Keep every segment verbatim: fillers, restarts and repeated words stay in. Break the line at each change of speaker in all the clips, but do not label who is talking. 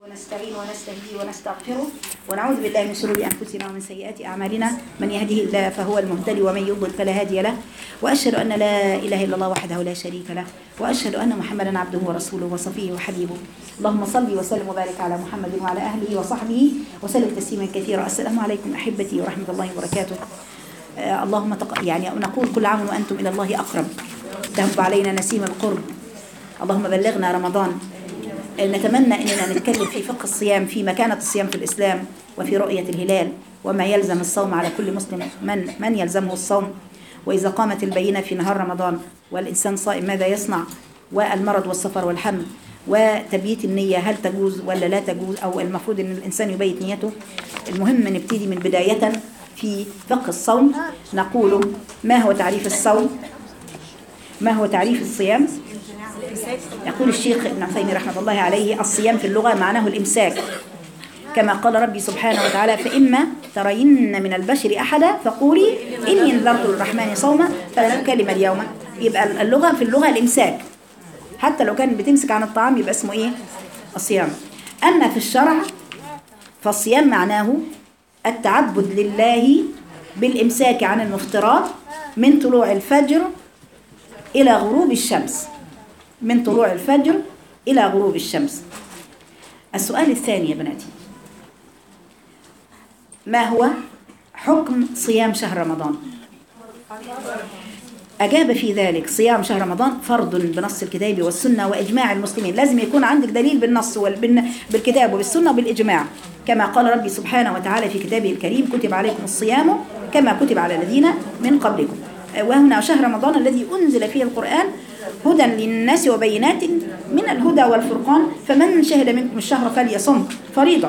ونستعين ونستهديه ونستغفره ونعوذ بالله من شرور أنفسنا ومن سيئات أعمالنا. من يهده الله فهو المهتدي ومن يضلل فلا هادي له، وأشهد أن لا إله إلا الله وحده لا شريك له، وأشهد أن محمدا عبده ورسوله وصفيه وحبيبه. اللهم صل وسلم وبارك على محمد وعلى أهله وصحبه وسلم تسليما كثيرا. السلام عليكم أحبتي ورحمة الله وبركاته. آه اللهم تق... يعني نقول كل عام وأنتم إلى الله أقرب، تهب علينا نسيم القرب. اللهم بلغنا رمضان. نتمنى أننا نتكلم في فقه الصيام، في مكانة الصيام في الإسلام، وفي رؤية الهلال، وما يلزم الصوم على كل مسلم، من من يلزمه الصوم، وإذا قامت البينة في نهار رمضان والإنسان صائم ماذا يصنع، والمرض والسفر والحمل، وتبييت النية هل تجوز ولا لا تجوز، أو المفروض أن الإنسان يبيت نيته. المهم نبتدي من بداية في فقه الصوم. نقول ما هو تعريف الصوم؟ ما هو تعريف الصيام؟ يقول الشيخ ابن عثيمين رحمه الله عليه: الصيام في اللغة معناه الإمساك، كما قال ربي سبحانه وتعالى: فإما ترين من البشر أحدا فقولي إني نذرت للرحمن صوما فلن أكلم اليوم. يبقى اللغة في اللغة الإمساك، حتى لو كان بتمسك عن الطعام يبقى اسمه إيه؟ الصيام. أما في الشرع فالصيام معناه التعبد لله بالإمساك عن المفطرات من طلوع الفجر إلى غروب الشمس، من طلوع الفجر إلى غروب الشمس. السؤال الثاني يا بناتي: ما هو حكم صيام شهر رمضان؟ أجاب في ذلك: صيام شهر رمضان فرض بنص الكتاب والسنة وإجماع المسلمين. لازم يكون عندك دليل بالنص بالكتاب وبالسنة وبالإجماع، كما قال ربي سبحانه وتعالى في كتابه الكريم: كتب عليكم الصيام كما كتب على الذين من قبلكم. وهنا شهر رمضان الذي أنزل فيه القرآن هدى للناس وبينات من الهدى والفرقان، فمن شهد منكم الشهر فليصم فريضة.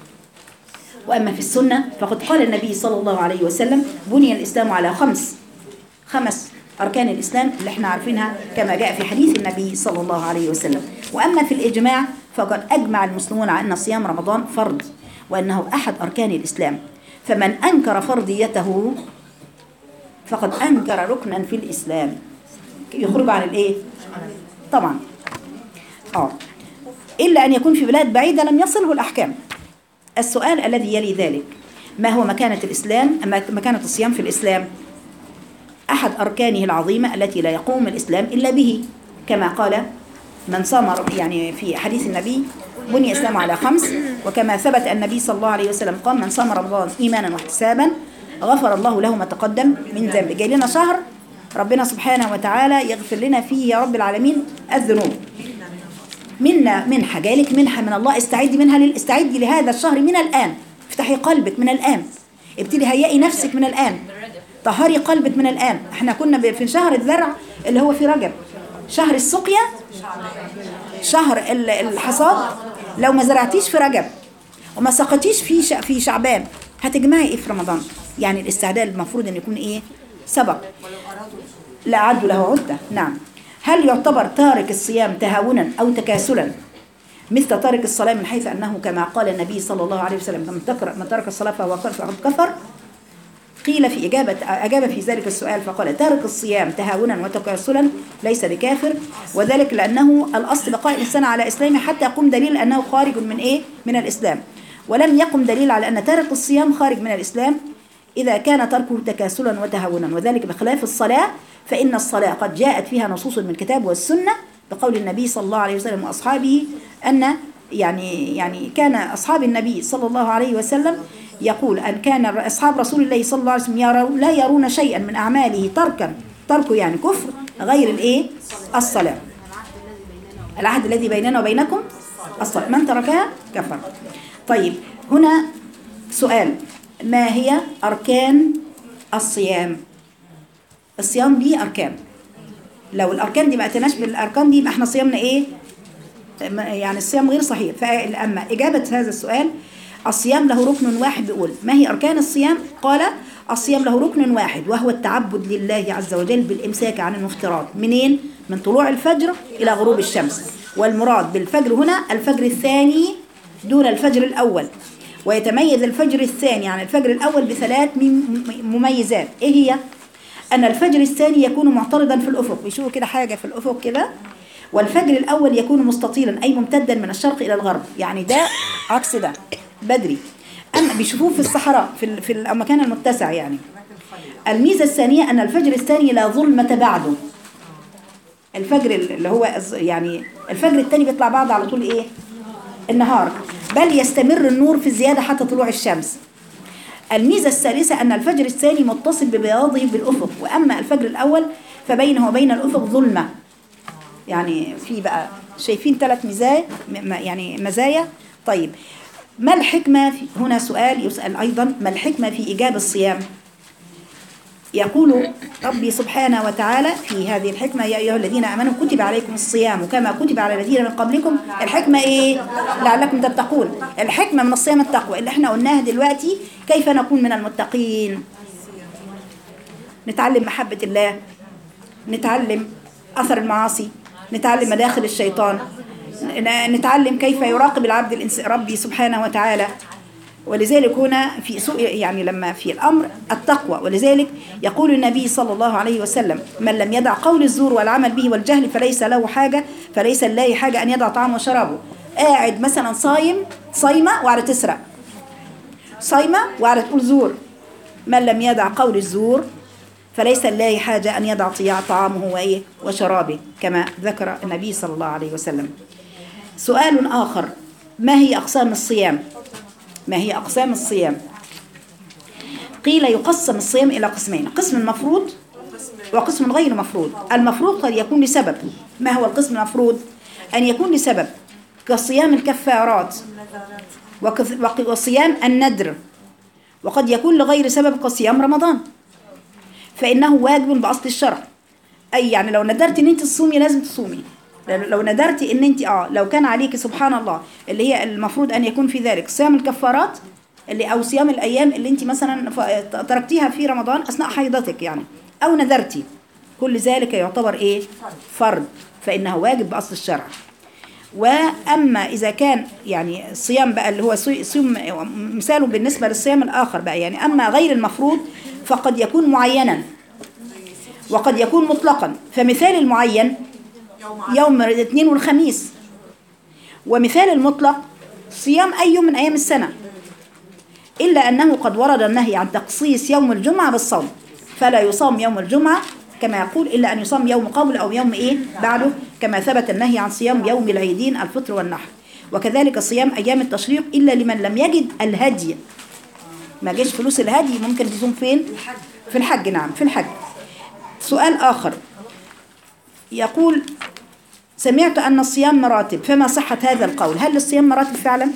وأما في السنة فقد قال النبي صلى الله عليه وسلم: بني الإسلام على خمس خمس أركان الإسلام اللي احنا عارفينها كما جاء في حديث النبي صلى الله عليه وسلم. وأما في الإجماع فقد أجمع المسلمون على أن صيام رمضان فرض، وأنه أحد أركان الإسلام، فمن أنكر فرضيته فقد أنكر ركنا في الإسلام، يخرج عن الإيه؟ طبعا آه إلا أن يكون في بلاد بعيدة لم يصله الأحكام. السؤال الذي يلي ذلك: ما هو مكانة الإسلام، مكانة الصيام في الإسلام؟ أحد أركانه العظيمة التي لا يقوم الإسلام إلا به، كما قال من صام، يعني في حديث النبي: بني الإسلام على خمس. وكما ثبت النبي صلى الله عليه وسلم قال: من صام رمضان إيمانا واحتسابا غفر الله له ما تقدم من ذنبه. جاي لنا شهر ربنا سبحانه وتعالى يغفر لنا فيه يا رب العالمين الذنوب. منا منحة، جايلك منحة من الله، استعدي منها، استعدي لهذا الشهر من الآن. افتحي قلبك من الآن، ابتدي هيئي نفسك من الآن، طهري قلبك من الآن. احنا كنا في شهر الزرع اللي هو في رجب، شهر السقيا، شهر الحصاد. لو ما زرعتيش في رجب وما سقطيش في في شعبان هتجمعي ايه في رمضان؟ يعني الاستعداد المفروض ان يكون ايه؟ سبق. لا عد له عدة. نعم. هل يعتبر تارك الصيام تهاونا أو تكاسلا مثل تارك الصلاة، من حيث أنه كما قال النبي صلى الله عليه وسلم: من ترك الصلاة فهو فقد كفر؟ قيل في إجابة أجاب في ذلك السؤال فقال: تارك الصيام تهاونا وتكاسلا ليس بكافر، وذلك لأنه الأصل بقاء الإنسان على إسلامه حتى يقوم دليل أنه خارج من إيه؟ من الإسلام، ولم يقم دليل على أن تارك الصيام خارج من الإسلام إذا كان تركه تكاسلا وتهاونا. وذلك بخلاف الصلاة، فإن الصلاة قد جاءت فيها نصوص من الكتاب والسنة بقول النبي صلى الله عليه وسلم وأصحابه أن يعني يعني كان أصحاب النبي صلى الله عليه وسلم يقول أن كان أصحاب رسول الله صلى الله عليه وسلم يروا لا يرون شيئا من أعماله تركا تركه يعني كفر غير الإيه؟ الصلاة. العهد الذي بيننا وبينكم الصلاة، من تركها كفر. طيب هنا سؤال: ما هي أركان الصيام؟ الصيام دي أركان، لو الأركان دي ما أتناش بالأركان دي يبقى احنا صيامنا إيه؟ يعني الصيام غير صحيح. فأما إجابة هذا السؤال: الصيام له ركن واحد. بيقول: ما هي أركان الصيام؟ قال: الصيام له ركن واحد، وهو التعبد لله عز وجل بالإمساك عن المفطرات. منين؟ من طلوع الفجر إلى غروب الشمس. والمراد بالفجر هنا الفجر الثاني دون الفجر الأول، ويتميز الفجر الثاني عن الفجر الأول بثلاث مميزات. إيه هي؟ أن الفجر الثاني يكون معترضا في الأفق، بيشوفوا كده حاجة في الأفق كده، والفجر الأول يكون مستطيلا أي ممتدا من الشرق إلى الغرب، يعني ده عكس ده بدري. أما بيشوفوه في الصحراء في في المكان المتسع يعني. الميزة الثانية أن الفجر الثاني لا ظلمة بعده. الفجر اللي هو يعني الفجر الثاني بيطلع بعد على طول إيه؟ النهار، بل يستمر النور في الزيادة حتى طلوع الشمس. الميزة الثالثة أن الفجر الثاني متصل ببياضه بالأفق، وأما الفجر الأول فبينه وبين الأفق ظلمة. يعني في بقى شايفين ثلاث مزايا يعني مزايا. طيب ما الحكمة في هنا؟ سؤال يسأل أيضا، ما الحكمة في إيجاب الصيام؟ يقول ربي سبحانه وتعالى في هذه الحكمة: يا أيها الذين آمنوا كتب عليكم الصيام كما كتب على الذين من قبلكم. الحكمة إيه؟ لعلكم تتقون. الحكمة من الصيام التقوى اللي احنا قلناها دلوقتي. كيف نكون من المتقين؟ نتعلم محبة الله، نتعلم أثر المعاصي، نتعلم مداخل الشيطان، نتعلم كيف يراقب العبد ربي سبحانه وتعالى. ولذلك هنا في سوء يعني لما في الأمر التقوى. ولذلك يقول النبي صلى الله عليه وسلم: من لم يدع قول الزور والعمل به والجهل فليس له حاجة فليس لله حاجة أن يدع طعامه وشرابه. قاعد مثلا صايم صايمة وعلى تسرق، صايمة وعلى تقول زور. من لم يدع قول الزور فليس لله حاجة أن يدع طعامه وإيه وشرابه، كما ذكر النبي صلى الله عليه وسلم. سؤال آخر: ما هي أقسام الصيام؟ ما هي أقسام الصيام؟ قيل يقسم الصيام إلى قسمين: قسم مفروض وقسم غير مفروض. المفروض قد يكون لسبب. ما هو القسم المفروض؟ أن يكون لسبب كصيام الكفارات وصيام الندر، وقد يكون لغير سبب كصيام رمضان، فإنه واجب بأصل الشرع. أي يعني لو ندرت إن أنت تصومي لازم تصومي. لو ندرتي ان انت اه لو كان عليك سبحان الله اللي هي المفروض ان يكون في ذلك صيام الكفارات اللي او صيام الايام اللي انت مثلا تركتيها في رمضان اثناء حيضتك يعني، او ندرتي، كل ذلك يعتبر ايه؟ فرض، فانه واجب باصل الشرع. واما اذا كان يعني الصيام بقى اللي هو صيام مثاله بالنسبه للصيام الاخر بقى يعني، اما غير المفروض فقد يكون معينا وقد يكون مطلقا. فمثال المعين يوم الاثنين والخميس، ومثال المطلق صيام أي يوم من أيام السنة، إلا أنه قد ورد النهي عن تخصيص يوم الجمعة بالصوم، فلا يصام يوم الجمعة كما يقول، إلا أن يصام يوم قبل أو يوم إيه بعده، كما ثبت النهي عن صيام يوم العيدين الفطر والنحر. وكذلك صيام أيام التشريق إلا لمن لم يجد الهدي، ما جاش فلوس الهدي، ممكن تصوم فين؟ في الحج. نعم في الحج. سؤال آخر يقول: سمعت أن الصيام مراتب، فما صحة هذا القول؟ هل الصيام مراتب فعلا؟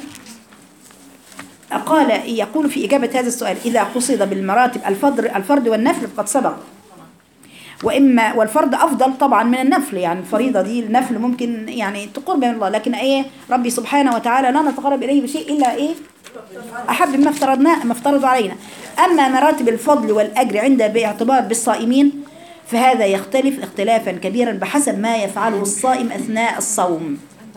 قال يقول في إجابة هذا السؤال: إذا قصد بالمراتب الفرض الفرض والنفل فقد سبق، وإما والفرض أفضل طبعا من النفل، يعني الفريضة دي النفل ممكن يعني تقرب من الله، لكن إيه ربي سبحانه وتعالى لا نتقرب إليه بشيء إلا إيه أحب ما افترضناه ما افترض علينا. أما مراتب الفضل والأجر عند باعتبار بالصائمين فهذا يختلف اختلافا كبيرا بحسب ما يفعله الصائم أثناء الصوم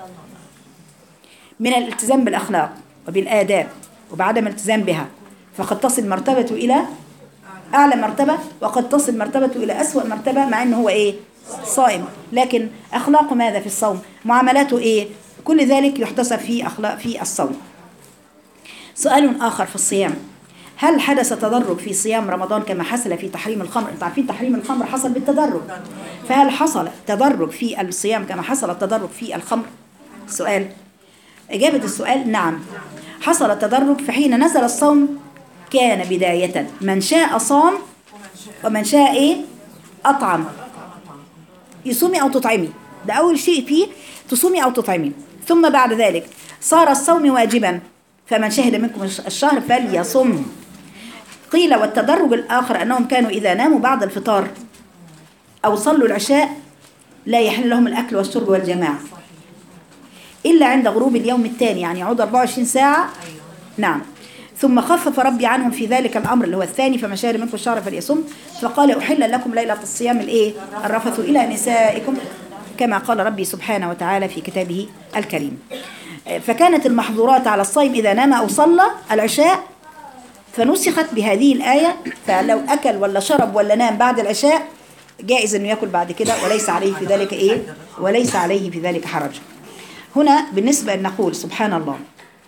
من الالتزام بالأخلاق وبالآداب وبعدم الالتزام بها، فقد تصل مرتبته إلى أعلى مرتبة وقد تصل مرتبته إلى أسوأ مرتبة مع أنه هو إيه صائم، لكن أخلاقه ماذا في الصوم؟ معاملاته إيه؟ كل ذلك يحتسب في أخلاق في الصوم. سؤال آخر في الصيام: هل حدث تدرج في صيام رمضان كما حصل في تحريم الخمر؟ انتوا عارفين تحريم الخمر حصل بالتدرج، فهل حصل تدرج في الصيام كما حصل التدرج في الخمر؟ سؤال. إجابة السؤال: نعم، حصل التدرج. فحين نزل الصوم كان بداية من شاء صام ومن شاء إيه أطعم. يصومي أو تطعمي، ده أول شيء فيه، تصومي أو تطعمي. ثم بعد ذلك صار الصوم واجبا، فمن شهد منكم الشهر فليصم. قيل والتدرج الآخر أنهم كانوا إذا ناموا بعد الفطار أو صلوا العشاء لا يحل لهم الأكل والشرب والجماعة إلا عند غروب اليوم الثاني، يعني يعود أربعة وعشرين ساعة. نعم. ثم خفف ربي عنهم في ذلك الأمر اللي هو الثاني: فمن شهد منكم الشهر فليصم، فقال: أحل لكم ليلة الصيام الإيه الرفث إلى نسائكم، كما قال ربي سبحانه وتعالى في كتابه الكريم. فكانت المحظورات على الصائم إذا نام أو صلى العشاء فنسخت بهذه الآية، فلو أكل ولا شرب ولا نام بعد العشاء جائز انه ياكل بعد كده، وليس عليه في ذلك ايه، وليس عليه في ذلك حرج. هنا بالنسبة أن نقول سبحان الله،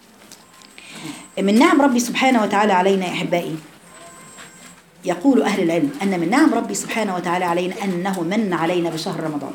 من نعم ربي سبحانه وتعالى علينا يا أحبائي، يقول أهل العلم أن من نعم ربي سبحانه وتعالى علينا أنه من علينا بشهر رمضان،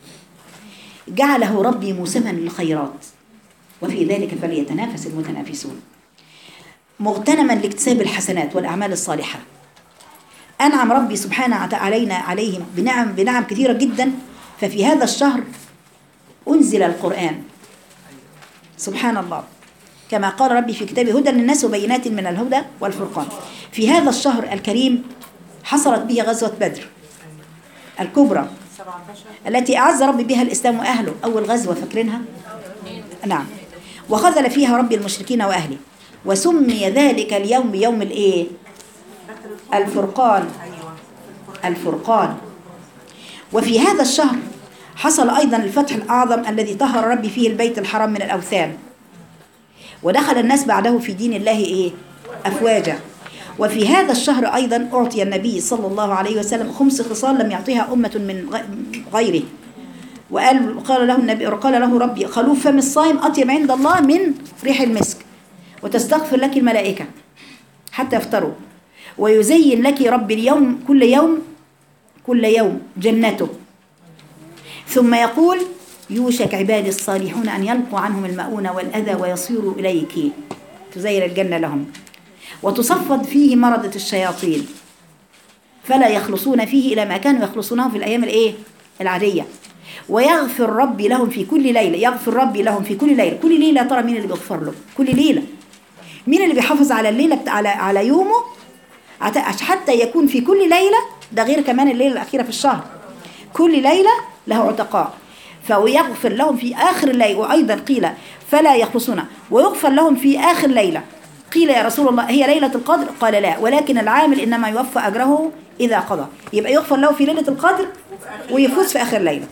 جعله ربي موسما للخيرات، وفي ذلك فليتنافس المتنافسون، مغتنما لاكتساب الحسنات والأعمال الصالحة. أنعم ربي سبحانه علينا عليهم بنعم بنعم كثيرة جدا. ففي هذا الشهر أنزل القرآن سبحان الله، كما قال ربي في كتابه هدى للناس وبينات من الهدى والفرقان. في هذا الشهر الكريم حصلت به غزوة بدر الكبرى التي أعز ربي بها الإسلام وأهله، أول غزوة فاكرينها؟ نعم. وخذل فيها ربي المشركين وأهله، وسمي ذلك اليوم بيوم الإيه؟ الفرقان. الفرقان. وفي هذا الشهر حصل أيضا الفتح الأعظم الذي طهر ربي فيه البيت الحرام من الأوثان، ودخل الناس بعده في دين الله إيه؟ أفواجا. وفي هذا الشهر أيضا أعطي النبي صلى الله عليه وسلم خمس خصال لم يعطيها أمة من غيره، وقال قال له النبي قال له ربي خلوف فم الصائم أطيب عند الله من ريح المسك، وتستغفر لك الملائكة حتى يفطروا، ويزين لك ربي اليوم كل يوم كل يوم جنته، ثم يقول يوشك عبادي الصالحون أن يلقوا عنهم المؤونة والأذى ويصيروا إليك، تزين الجنة لهم، وتصفد فيه مرضة الشياطين فلا يخلصون فيه إلى ما كانوا يخلصونه في الأيام الإيه؟ العادية. ويغفر ربي لهم في كل ليلة، يغفر ربي لهم في كل ليلة. كل ليلة ترى مين اللي بيغفر له؟ كل ليلة. مين اللي بيحافظ على الليلة على على يومه حتى يكون في كل ليلة؟ ده غير كمان الليلة الأخيرة في الشهر، كل ليلة له عتقاء، فيغفر لهم في آخر الليل. وأيضا قيل فلا يخلصون، ويغفر لهم في آخر ليلة. قيل يا رسول الله هي ليلة القدر؟ قال لا، ولكن العامل إنما يوفى أجره إذا قضى. يبقى يغفر له في ليلة القدر ويفوز في آخر ليلة.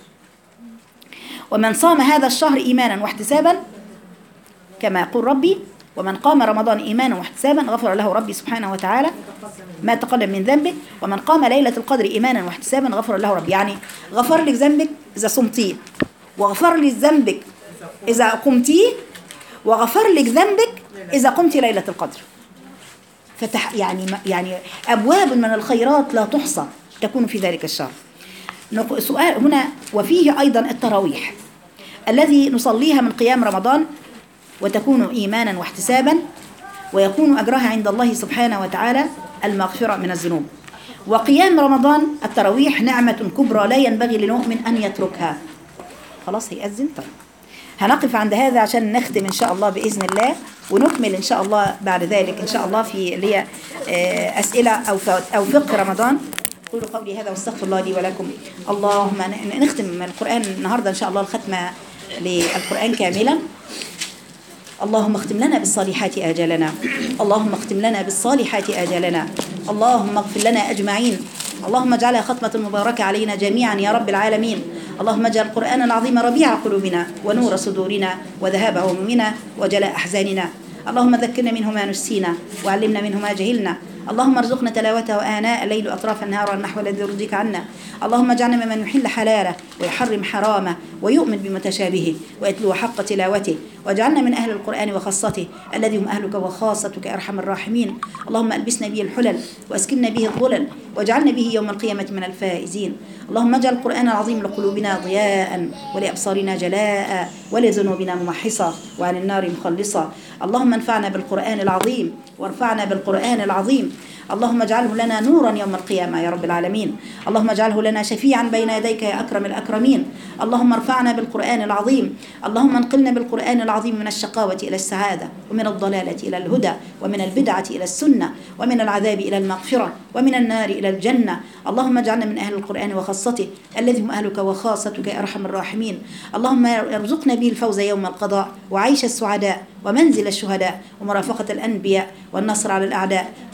ومن صام هذا الشهر إيمانا واحتسابا كما يقول ربي ومن قام رمضان إيمانا واحتسابا غفر له ربي سبحانه وتعالى ما تقدم من ذنبه. ومن قام ليلة القدر إيمانا واحتسابا غفر له ربي، يعني غفر لك ذنبك إذا صمتيه، وغفر لك ذنبك إذا قمتيه، وغفر لك ذنبك إذا قمت ليلة القدر. فتح يعني يعني أبواب من الخيرات لا تحصى تكون في ذلك الشهر. سؤال هنا، وفيه أيضا التراويح الذي نصليها من قيام رمضان، وتكون إيمانا واحتسابا، ويكون أجرها عند الله سبحانه وتعالى المغفرة من الذنوب. وقيام رمضان التراويح نعمة كبرى لا ينبغي للمؤمن أن يتركها. خلاص هيأذن. طيب هنقف عند هذا عشان نختم إن شاء الله بإذن الله، ونكمل إن شاء الله بعد ذلك إن شاء الله في اللي هي أسئلة أو أو فقه رمضان. قولوا قولي هذا واستغفر الله لي ولكم. اللهم نختم من القرآن النهاردة إن شاء الله الختمة للقرآن كاملا. اللهم اختم لنا بالصالحات آجالنا، اللهم اختم لنا بالصالحات آجالنا، اللهم اغفر لنا أجمعين، اللهم اجعلها ختمة مباركة علينا جميعا يا رب العالمين. اللهم اجعل القرآن العظيم ربيع قلوبنا ونور صدورنا وذهاب همومنا وجلاء أحزاننا. اللهم ذكرنا منه ما نسينا وعلمنا منه ما جهلنا. اللهم ارزقنا تلاوته آناء الليل وأطراف النهار والنحو الذي يرضيك عنا. اللهم اجعلنا ممن يحل حلاله ويحرم حرامه ويؤمن بمتشابهه ويتلو حق تلاوته، واجعلنا من أهل القرآن وخاصته الذي هم أهلك وخاصتك أرحم الراحمين. اللهم ألبسنا به الحلل وأسكننا به الظلل واجعلنا به يوم القيامة من الفائزين. اللهم اجعل القرآن العظيم لقلوبنا ضياء ولأبصارنا جلاء ولذنوبنا ممحصة وعن النار مخلصة. اللهم انفعنا بالقرآن العظيم وارفعنا بالقرآن العظيم. اللهم اجعله لنا نورا يوم القيامة يا رب العالمين. اللهم اجعله لنا شفيعا بين يديك يا أكرم الأكرمين. اللهم ارفعنا بالقرآن العظيم. اللهم انقلنا بالقرآن العظيم من الشقاوة إلى السعادة، ومن الضلالة إلى الهدى، ومن البدعة إلى السنة، ومن العذاب إلى المغفرة، ومن النار إلى الجنة. اللهم اجعلنا من أهل القرآن وخاصته الذي هم أهلك وخاصتك يا أرحم الراحمين. اللهم ارزقنا به الفوز يوم القضاء وعيش السعداء ومنزل الشهداء ومرافقة الأنبياء والنصر على الأعداء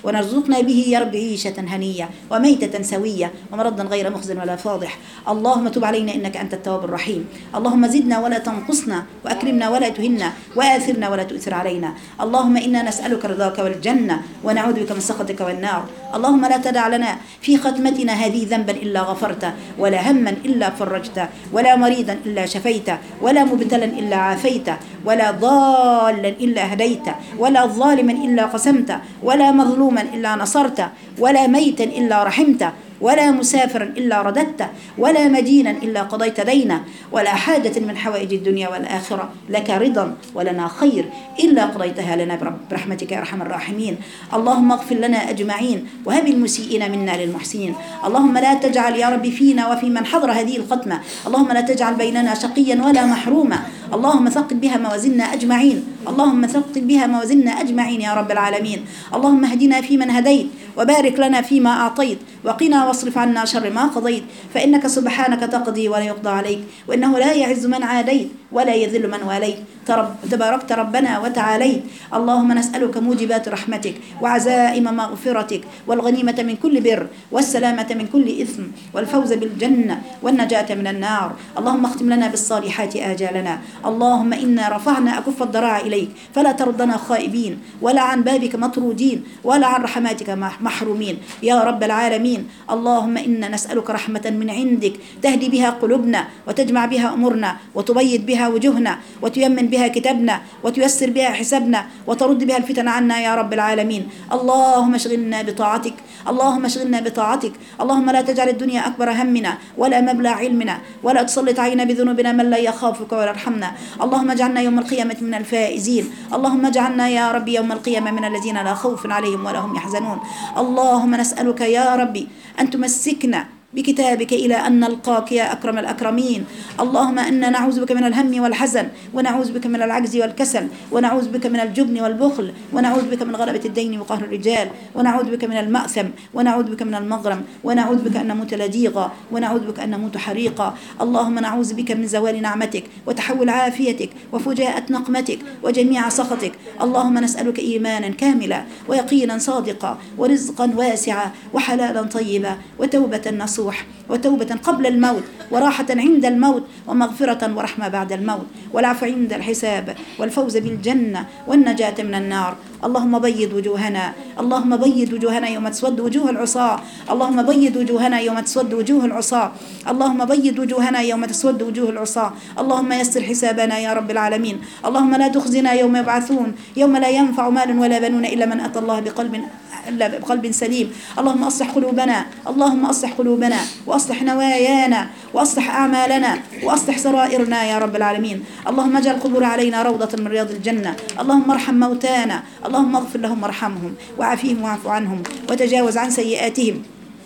ونرزقنا به يا رب عيشة هنية وميتة سوية ومرضا غير مخزن ولا فاضح. اللهم تب علينا إنك أنت التواب الرحيم. اللهم زدنا ولا تنقصنا، وأكرمنا ولا تهنا، وآثرنا ولا تؤثر علينا. اللهم إنا نسألك رضاك والجنة، ونعوذ بك من سخطك والنار. اللهم لا تدع لنا في ختمتنا هذه ذنبا إلا غفرته، ولا هما إلا فرجته، ولا مريضا إلا شفيته، ولا مبتلا إلا عافيته، ولا ضالا إلا هديته، ولا ظالما إلا قسمته، ولا مظلوما إلا نصرته، ولا ميتا إلا رحمته، ولا مسافرا إلا رددته، ولا مدينا إلا قضيت دينه، ولا حاجة من حوائج الدنيا والآخرة لك رضا ولنا خير إلا قضيتها لنا برحمتك يا أرحم الراحمين. اللهم اغفر لنا أجمعين، وهب المسيئين منا للمحسنين. اللهم لا تجعل يا رب فينا وفي من حضر هذه الختمة، اللهم لا تجعل بيننا شقيا ولا محروما. اللهم ثقل بها موازيننا أجمعين، اللهم ثقل بها موازيننا أجمعين يا رب العالمين. اللهم اهدنا فيمن هديت، وبارك لنا فيما أعطيت، وقنا واصرف عنا شر ما قضيت، فإنك سبحانك تقضي ولا يقضى عليك، وإنه لا يعز من عاديت ولا يذل من واليت، تباركت ربنا وتعاليت. اللهم نسألك موجبات رحمتك وعزائم مغفرتك والغنيمة من كل بر والسلامة من كل إثم والفوز بالجنة والنجاة من النار. اللهم اختم لنا بالصالحات آجالنا. اللهم إنا رفعنا أكف الضراع إليك، فلا تردنا خائبين ولا عن بابك مطرودين ولا عن رحماتك محرومين يا رب العالمين. اللهم إنا نسألك رحمة من عندك تهدي بها قلوبنا، وتجمع بها أمورنا، وتبيض بها وجوهنا، وتيمن بها كتابنا، وتيسر بها حسابنا، وترد بها الفتن عنا يا رب العالمين. اللهم اشغلنا بطاعتك، اللهم اشغلنا بطاعتك. اللهم لا تجعل الدنيا أكبر همنا ولا مبلغ علمنا، ولا تسلط علينا بذنوبنا من لا يخافك ولا يرحمنا. اللهم اجعلنا يوم القيامة من الفائزين. اللهم اجعلنا يا رب يوم القيامة من الذين لا خوف عليهم ولا هم يحزنون. اللهم نسألك يا ربي أن تمسكنا بكتابك إلى أن نلقاك يا أكرم الأكرمين. اللهم إنا نعوذ بك من الهم والحزن، ونعوذ بك من العجز والكسل، ونعوذ بك من الجبن والبخل، ونعوذ بك من غلبة الدين وقهر الرجال، ونعوذ بك من المأثم، ونعوذ بك من المغرم، ونعوذ بك أن نموت لديغا، ونعوذ بك أن نموت حريقا. اللهم نعوذ بك من زوال نعمتك وتحول عافيتك وفجاءة نقمتك وجميع سخطك. اللهم نسألك إيمانا كاملا ويقينا صادقا ورزقا واسعا وحلالا طيبا وتوبة نصوحا وتوبة قبل الموت وراحة عند الموت ومغفرة ورحمة بعد الموت والعفو عند الحساب والفوز بالجنة والنجاة من النار. اللهم بيض وجوهنا، اللهم بيض وجوهنا يوم تسود وجوه العصاة، اللهم بيض وجوهنا يوم تسود وجوه العصاة، اللهم بيض وجوهنا يوم تسود وجوه العصاة. اللهم يسر حسابنا يا رب العالمين. اللهم لا تخزنا يوم يبعثون، يوم لا ينفع مال ولا بنون إلا من أتى الله بقلب إلا بقلب سليم. اللهم أصلح قلوبنا، اللهم أصلح قلوبنا وأصلح نوايانا وأصلح أعمالنا وأصلح سرائرنا يا رب العالمين. اللهم اجعل القبور علينا روضة من رياض الجنة. اللهم ارحم موتانا، اللهم اغفر لهم وارحمهم وعافيهم واعف عنهم وتجاوز عن سيئاتهم.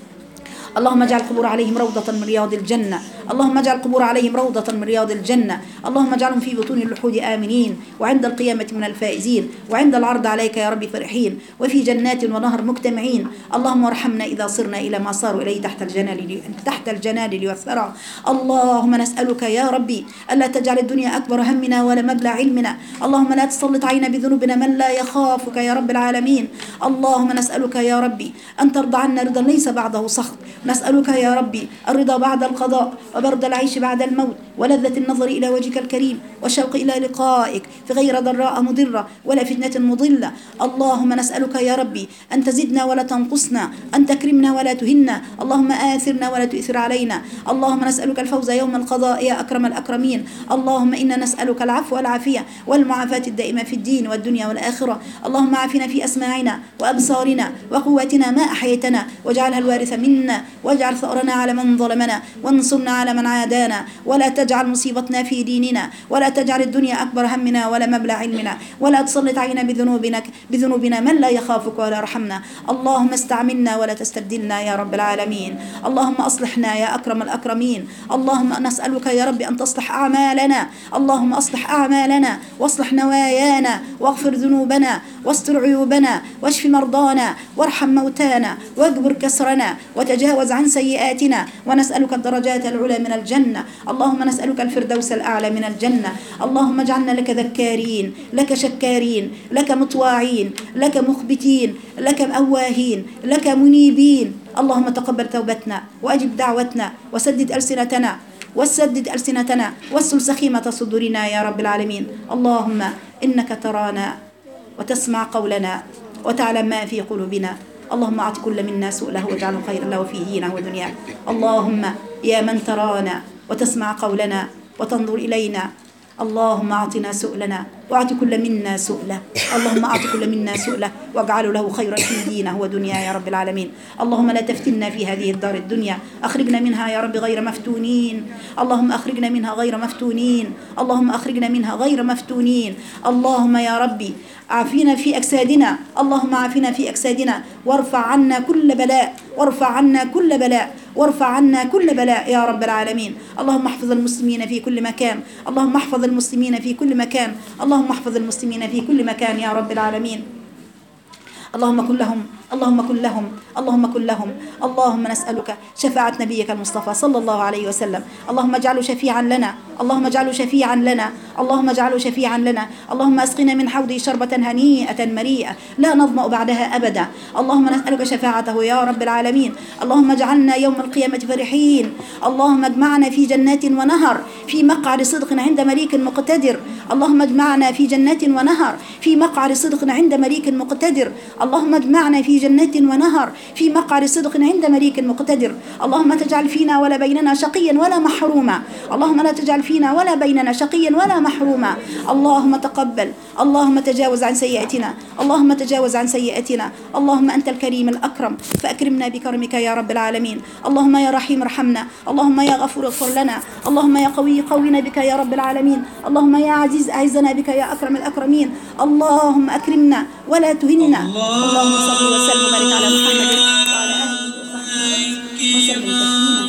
اللهم اجعل القبور عليهم روضة من رياض الجنة، اللهم اجعل القبور عليهم روضة من رياض الجنة. اللهم اجعلهم في بطون اللحود آمنين، وعند القيامة من الفائزين، وعند العرض عليك يا رب فرحين، وفي جنات ونهر مجتمعين. اللهم ارحمنا إذا صرنا إلى ما صاروا إليه تحت الجنال تحت الجنال والثرى. اللهم نسألك يا ربي ألا تجعل الدنيا أكبر همنا ولا مبلغ علمنا. اللهم لا تسلط علينا بذنوبنا من لا يخافك يا رب العالمين. اللهم نسألك يا ربي أن ترضى عنا رضا ليس بعده سخط. نسألك يا ربي الرضا بعد القضاء، وبرد العيش بعد الموت، ولذة النظر إلى وجهك الكريم، والشوق إلى لقائك في غير ضراء مضرة ولا فتنة مضلة. اللهم نسألك يا ربي أن تزدنا ولا تنقصنا، أن تكرمنا ولا تهنا، اللهم آثرنا ولا تؤثر علينا. اللهم نسألك الفوز يوم القضاء يا أكرم الأكرمين. اللهم إنا نسألك العفو والعافية والمعافاة الدائمة في الدين والدنيا والآخرة. اللهم عافنا في أسماعنا وأبصارنا وقواتنا ما أحيتنا، واجعلها الوارث منا، واجعل ثأرنا على من ظلمنا، وانصرنا على من عادانا، ولا تجعل مصيبتنا في ديننا، ولا تجعل الدنيا أكبر همنا ولا مبلغ علمنا، ولا تسلط علينا بذنوبنا بذنوبنا من لا يخافك ولا يرحمنا. اللهم استعملنا ولا تستبدلنا يا رب العالمين. اللهم أصلحنا يا أكرم الأكرمين. اللهم نسألك يا رب أن تصلح أعمالنا، اللهم أصلح أعمالنا واصلح نوايانا واغفر ذنوبنا واستر عيوبنا واشف مرضانا وارحم موتانا واجبر كسرنا وتجاوز عن سيئاتنا، ونسألك الدرجات العلى من الجنة. اللهم نسألك الفردوس الأعلى من الجنة. اللهم اجعلنا لك ذكارين، لك شكارين، لك مطواعين، لك مخبتين، لك أواهين، لك منيبين. اللهم تقبل توبتنا وأجب دعوتنا وسدد ألسنتنا وسدد ألسنتنا واسل سخيمة صدورنا يا رب العالمين. اللهم إنك ترانا وتسمع قولنا وتعلم ما في قلوبنا. اللهم أعط كل منا سؤله واجعله خيرا له في دينه ودنياه. اللهم يا من ترانا وتسمع قولنا وتنظر إلينا، اللهم أعطنا سؤلنا واعط كل منا سؤله. اللهم أعط كل منا سؤله واجعله له خيرا في دينه ودنياه يا رب العالمين. اللهم لا تفتنا في هذه الدار الدنيا، أخرجنا منها يا رب غير مفتونين. اللهم أخرجنا منها غير مفتونين. اللهم أخرجنا منها غير مفتونين. اللهم يا ربي عافنا في أجسادنا، اللهم عافنا في أجسادنا وارفع عنا كل بلاء، وارفع عنا كل بلاء، وارفع عنا كل بلاء يا رب العالمين. اللهم احفظ المسلمين في كل مكان، اللهم احفظ المسلمين في كل مكان، اللهم احفظ المسلمين في كل مكان يا رب العالمين. اللهم كن لهم، اللهم كن لهم، اللهم كن لهم. اللهم نسألك شفاعة نبيك المصطفى صلى الله عليه وسلم. اللهم اجعله شفيعا لنا، اللهم اجعله شفيعا لنا، اللهم اجعله شفيعا لنا. اللهم اسقنا من حوضه شربة هنيئة مريئة لا نظمأ بعدها أبدا. اللهم نسألك شفاعته يا رب العالمين. اللهم اجعلنا يوم القيامة فرحين. اللهم اجمعنا في جنات ونهر في مقعد صدق عند مليك مقتدر. اللهم اجمعنا في جنات ونهر في مقعد صدق عند مليك مقتدر. اللهم اجمعنا في جنات ونهر في مقعد صدق عند مليك مقتدر. اللهم تجعل فينا ولا بيننا شقيا ولا محروما. اللهم لا تجعل فينا ولا بيننا شقيا ولا محروما. اللهم تقبل، اللهم تجاوز عن سيئاتنا، اللهم تجاوز عن سيئاتنا. اللهم أنت الكريم الأكرم فأكرمنا بكرمك يا رب العالمين. اللهم يا رحيم ارحمنا، اللهم يا غفور اغفر لنا، اللهم يا قوي قونا بك يا رب العالمين. اللهم يا عزيز أعزنا بك يا أكرم الأكرمين. اللهم أكرمنا ولا تهنا. اللهم صل وسلم وبارك على محمد وعلى آله وصحبه وسلم تسليما